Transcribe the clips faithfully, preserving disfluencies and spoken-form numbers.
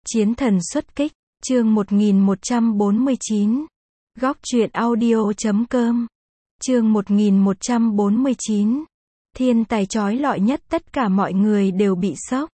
Chiến thần xuất kích, chương một nghìn một trăm bốn mươi chín. Góc truyện audio chấm com. Chương một nghìn một trăm bốn mươi chín. Thiên tài chói lọi nhất, tất cả mọi người đều bị sốc.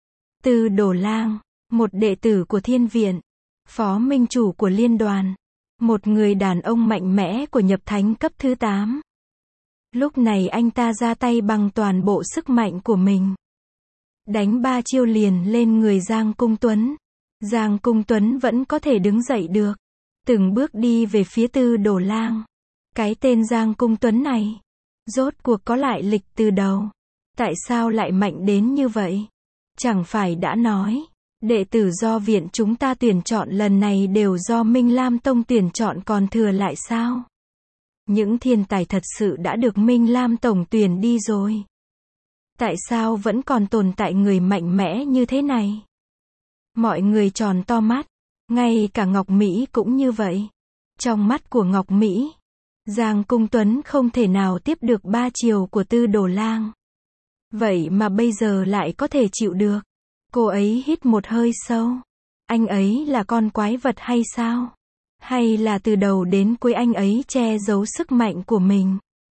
Tư Đồ Lang, một đệ tử của Thiên Viện, phó minh chủ của liên đoàn, một người đàn ông mạnh mẽ của nhập thánh cấp thứ tám. Lúc này anh ta ra tay bằng toàn bộ sức mạnh của mình. Đánh ba chiêu liền lên người Giang Cung Tuấn. Giang Cung Tuấn vẫn có thể đứng dậy được. Từng bước đi về phía Tư Đồ Lang. Cái tên Giang Cung Tuấn này, rốt cuộc có lại lịch từ đầu. Tại sao lại mạnh đến như vậy? Chẳng phải đã nói, đệ tử do viện chúng ta tuyển chọn lần này đều do Minh Lam Tông tuyển chọn còn thừa lại sao? Những thiên tài thật sự đã được Minh Lam Tổng tuyển đi rồi. Tại sao vẫn còn tồn tại người mạnh mẽ như thế này? Mọi người tròn to mắt, ngay cả Ngọc Mỹ cũng như vậy. Trong mắt của Ngọc Mỹ, Giang Cung Tuấn không thể nào tiếp được ba chiều của Tư Đồ Lang. Vậy mà bây giờ lại có thể chịu được. Cô ấy hít một hơi sâu. Anh ấy là con quái vật hay sao? Hay là từ đầu đến cuối anh ấy che giấu sức mạnh của mình?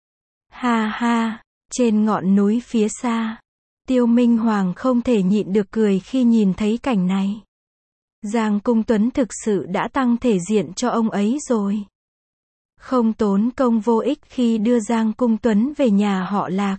Ha ha, trên ngọn núi phía xa, Tiêu Minh Hoàng không thể nhịn được cười khi nhìn thấy cảnh này. Giang Cung Tuấn thực sự đã tăng thể diện cho ông ấy rồi. Không tốn công vô ích khi đưa Giang Cung Tuấn về nhà họ Lạc.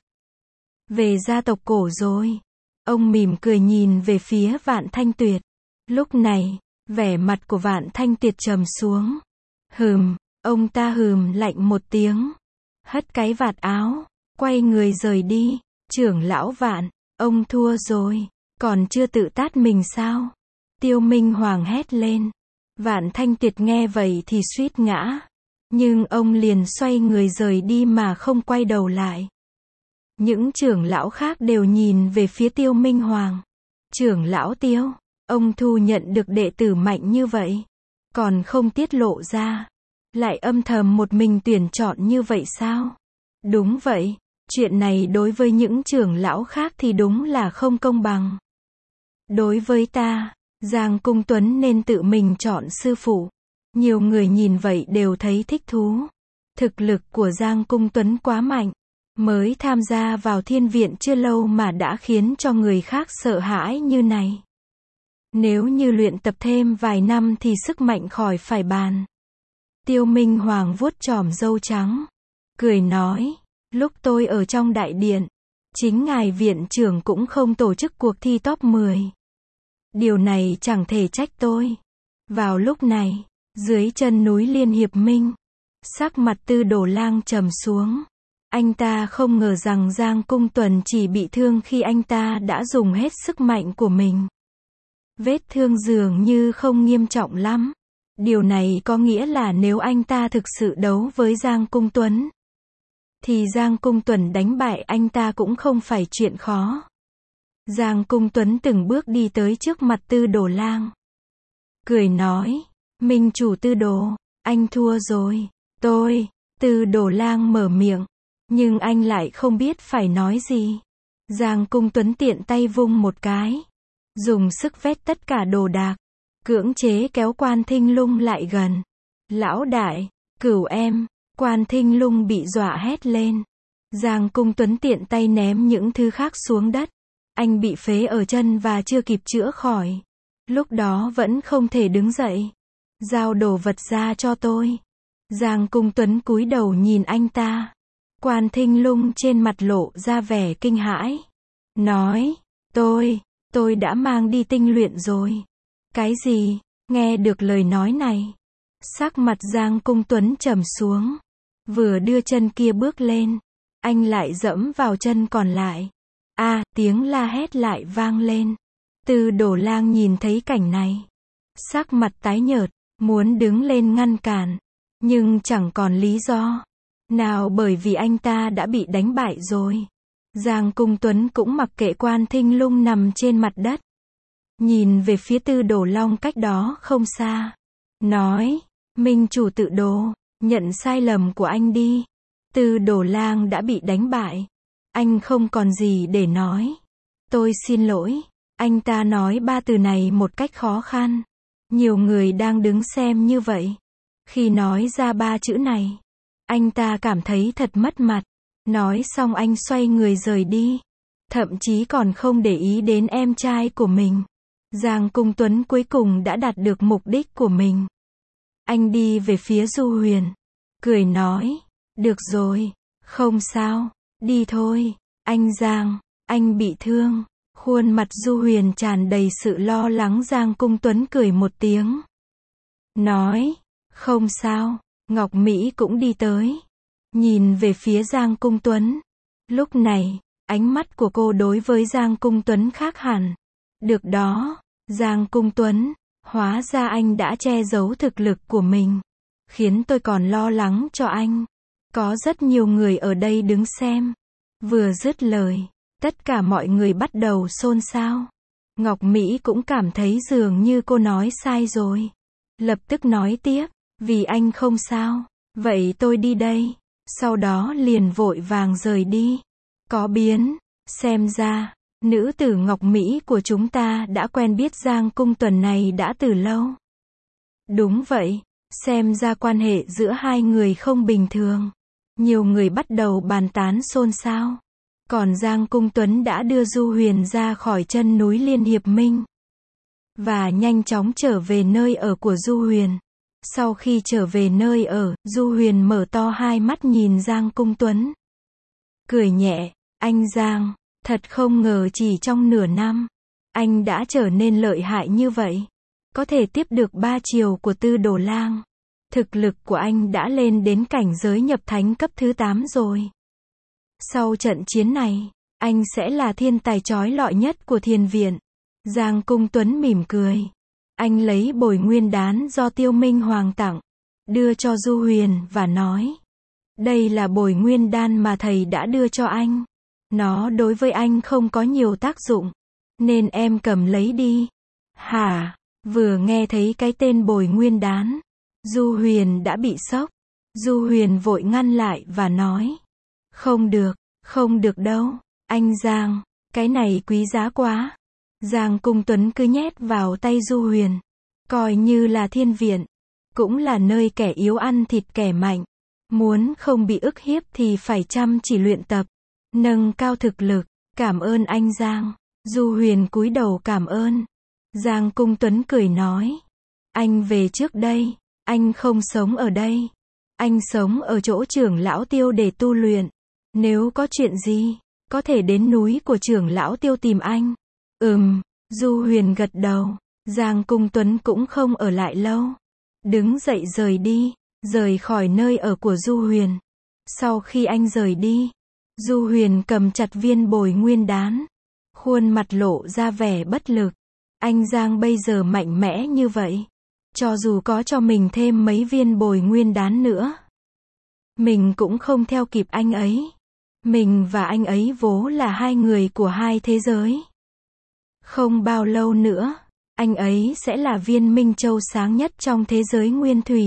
Về gia tộc cổ rồi. Ông mỉm cười nhìn về phía Vạn Thanh Tuyệt. Lúc này, vẻ mặt của Vạn Thanh Tuyệt trầm xuống. Hừm, ông ta hừm lạnh một tiếng. Hất cái vạt áo, quay người rời đi. Trưởng lão Vạn, ông thua rồi, còn chưa tự tát mình sao? Tiêu Minh Hoàng hét lên. Vạn Thanh Tuyệt nghe vậy thì suýt ngã. Nhưng ông liền xoay người rời đi mà không quay đầu lại. Những trưởng lão khác đều nhìn về phía Tiêu Minh Hoàng. Trưởng lão Tiêu, ông thu nhận được đệ tử mạnh như vậy, còn không tiết lộ ra, lại âm thầm một mình tuyển chọn như vậy sao? Đúng vậy, chuyện này đối với những trưởng lão khác thì đúng là không công bằng. Đối với ta, Giang Cung Tuấn nên tự mình chọn sư phụ. Nhiều người nhìn vậy đều thấy thích thú. Thực lực của Giang Cung Tuấn quá mạnh. Mới tham gia vào Thiên Viện chưa lâu mà đã khiến cho người khác sợ hãi như này. Nếu như luyện tập thêm vài năm thì sức mạnh khỏi phải bàn. Tiêu Minh Hoàng vuốt chòm râu trắng, cười nói, lúc tôi ở trong đại điện, chính ngài viện trưởng cũng không tổ chức cuộc thi top mười. Điều này chẳng thể trách tôi. Vào lúc này, dưới chân núi Liên Hiệp Minh, sắc mặt Tư Đồ Lang trầm xuống. Anh ta không ngờ rằng Giang Cung Tuấn chỉ bị thương khi anh ta đã dùng hết sức mạnh của mình. Vết thương dường như không nghiêm trọng lắm. Điều này có nghĩa là nếu anh ta thực sự đấu với Giang Cung Tuấn, thì Giang Cung Tuấn đánh bại anh ta cũng không phải chuyện khó. Giang Cung Tuấn từng bước đi tới trước mặt Tư Đồ Lang. Cười nói, Minh chủ Tư Đồ, anh thua rồi. Tôi, Tư Đồ Lang mở miệng. Nhưng anh lại không biết phải nói gì. Giang Cung Tuấn tiện tay vung một cái, dùng sức vét tất cả đồ đạc, cưỡng chế kéo Quan Thinh Lung lại gần. Lão đại, cửu em. Quan Thinh Lung bị dọa hét lên. Giang Cung Tuấn tiện tay ném những thứ khác xuống đất. Anh bị phế ở chân và chưa kịp chữa khỏi. Lúc đó vẫn không thể đứng dậy. Giao đồ vật ra cho tôi. Giang Cung Tuấn cúi đầu nhìn anh ta. Quan Thinh Lung trên mặt lộ ra vẻ kinh hãi. Nói, tôi, tôi đã mang đi tinh luyện rồi. Cái gì? Nghe được lời nói này, sắc mặt Giang Cung Tuấn trầm xuống. Vừa đưa chân kia bước lên, anh lại dẫm vào chân còn lại. A, à, tiếng la hét lại vang lên. Tư Đồ Lang nhìn thấy cảnh này, sắc mặt tái nhợt, muốn đứng lên ngăn cản, nhưng chẳng còn lý do nào bởi vì anh ta đã bị đánh bại rồi. Giang Cung Tuấn cũng mặc kệ Quan Thinh Lung nằm trên mặt đất. Nhìn về phía Tư Đồ Long cách đó không xa. Nói, Minh chủ Tự Đồ, nhận sai lầm của anh đi. Tư Đồ Lang đã bị đánh bại. Anh không còn gì để nói. Tôi xin lỗi. Anh ta nói ba từ này một cách khó khăn. Nhiều người đang đứng xem như vậy. Khi nói ra ba chữ này, anh ta cảm thấy thật mất mặt. Nói xong anh xoay người rời đi. Thậm chí còn không để ý đến em trai của mình. Giang Cung Tuấn cuối cùng đã đạt được mục đích của mình. Anh đi về phía Du Huyền. Cười nói, được rồi, không sao, đi thôi. Anh Giang, anh bị thương. Khuôn mặt Du Huyền tràn đầy sự lo lắng. Giang Cung Tuấn cười một tiếng. Nói, không sao. Ngọc Mỹ cũng đi tới. Nhìn về phía Giang Cung Tuấn. Lúc này, ánh mắt của cô đối với Giang Cung Tuấn khác hẳn. Được đó, Giang Cung Tuấn, hóa ra anh đã che giấu thực lực của mình. Khiến tôi còn lo lắng cho anh. Có rất nhiều người ở đây đứng xem. Vừa dứt lời, tất cả mọi người bắt đầu xôn xao. Ngọc Mỹ cũng cảm thấy dường như cô nói sai rồi. Lập tức nói tiếp, vì anh không sao, vậy tôi đi đây. Sau đó liền vội vàng rời đi. Có biến, xem ra, nữ tử Ngọc Mỹ của chúng ta đã quen biết Giang Cung Tuấn này đã từ lâu. Đúng vậy, xem ra quan hệ giữa hai người không bình thường. Nhiều người bắt đầu bàn tán xôn xao. Còn Giang Cung Tuấn đã đưa Du Huyền ra khỏi chân núi Liên Hiệp Minh. Và nhanh chóng trở về nơi ở của Du Huyền. Sau khi trở về nơi ở, Du Huyền mở to hai mắt nhìn Giang Cung Tuấn. Cười nhẹ, anh Giang, thật không ngờ chỉ trong nửa năm, anh đã trở nên lợi hại như vậy. Có thể tiếp được ba chiều của Tư Đồ Lang. Thực lực của anh đã lên đến cảnh giới nhập thánh cấp thứ tám rồi. Sau trận chiến này, anh sẽ là thiên tài chói lọi nhất của Thiền Viện. Giang Cung Tuấn mỉm cười. Anh lấy bồi nguyên đán do Tiêu Minh Hoàng tặng, đưa cho Du Huyền và nói. Đây là bồi nguyên đan mà thầy đã đưa cho anh. Nó đối với anh không có nhiều tác dụng, nên em cầm lấy đi. Hả? Vừa nghe thấy cái tên bồi nguyên đán, Du Huyền đã bị sốc. Du Huyền vội ngăn lại và nói. Không được, không được đâu, anh Giang, cái này quý giá quá. Giang Cung Tuấn cứ nhét vào tay Du Huyền. Coi như là Thiên Viện, cũng là nơi kẻ yếu ăn thịt kẻ mạnh. Muốn không bị ức hiếp thì phải chăm chỉ luyện tập, nâng cao thực lực. Cảm ơn anh Giang. Du Huyền cúi đầu cảm ơn. Giang Cung Tuấn cười nói. Anh về trước đây, anh không sống ở đây. Anh sống ở chỗ trưởng lão Tiêu để tu luyện. Nếu có chuyện gì, có thể đến núi của trưởng lão Tiêu tìm anh. Ừm, Du Huyền gật đầu. Giang Cung Tuấn cũng không ở lại lâu. Đứng dậy rời đi, rời khỏi nơi ở của Du Huyền. Sau khi anh rời đi, Du Huyền cầm chặt viên bồi nguyên đán. Khuôn mặt lộ ra vẻ bất lực. Anh Giang bây giờ mạnh mẽ như vậy. Cho dù có cho mình thêm mấy viên bồi nguyên đán nữa, mình cũng không theo kịp anh ấy. Mình và anh ấy vốn là hai người của hai thế giới. Không bao lâu nữa, anh ấy sẽ là viên minh châu sáng nhất trong thế giới nguyên thủy.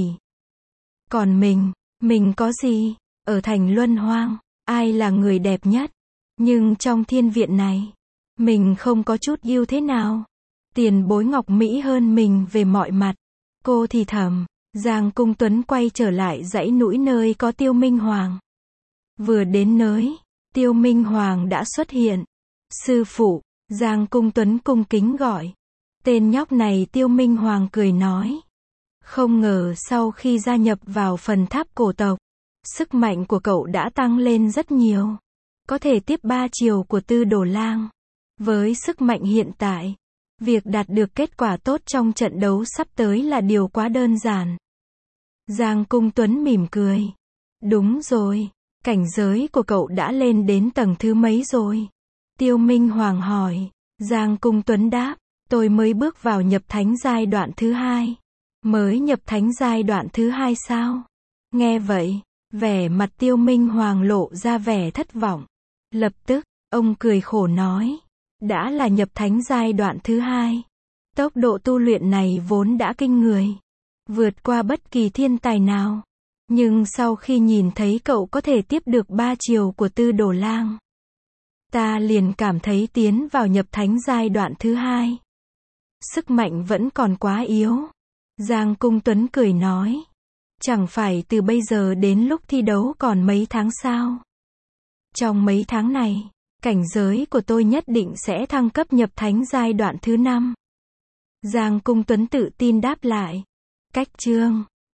Còn mình, mình có gì? Ở thành Luân Hoang, ai là người đẹp nhất? Nhưng trong Thiên Viện này, mình không có chút ưu thế nào. Tiền bối Ngọc Mỹ hơn mình về mọi mặt. Cô thì thầm. Giang Cung Tuấn quay trở lại dãy núi nơi có Tiêu Minh Hoàng. Vừa đến nơi, Tiêu Minh Hoàng đã xuất hiện. Sư phụ, Giang Cung Tuấn cung kính gọi. Tên nhóc này Tiêu Minh Hoàng cười nói. Không ngờ sau khi gia nhập vào phần tháp cổ tộc, sức mạnh của cậu đã tăng lên rất nhiều. Có thể tiếp ba chiều của Tư Đồ Lang. Với sức mạnh hiện tại, việc đạt được kết quả tốt trong trận đấu sắp tới là điều quá đơn giản. Giang Cung Tuấn mỉm cười. Đúng rồi, cảnh giới của cậu đã lên đến tầng thứ mấy rồi? Tiêu Minh Hoàng hỏi. Giang Cung Tuấn đáp, tôi mới bước vào nhập thánh giai đoạn thứ hai. Mới nhập thánh giai đoạn thứ hai sao? Nghe vậy, vẻ mặt Tiêu Minh Hoàng lộ ra vẻ thất vọng. Lập tức, ông cười khổ nói. Đã là nhập thánh giai đoạn thứ hai. Tốc độ tu luyện này vốn đã kinh người. Vượt qua bất kỳ thiên tài nào. Nhưng sau khi nhìn thấy cậu có thể tiếp được ba chiều của Tư Đồ Lang, ta liền cảm thấy tiến vào nhập thánh giai đoạn thứ hai. Sức mạnh vẫn còn quá yếu. Giang Cung Tuấn cười nói. Chẳng phải từ bây giờ đến lúc thi đấu còn mấy tháng sao? Trong mấy tháng này, cảnh giới của tôi nhất định sẽ thăng cấp nhập thánh giai đoạn thứ năm. Giang Cung Tuấn tự tin đáp lại. Cách chương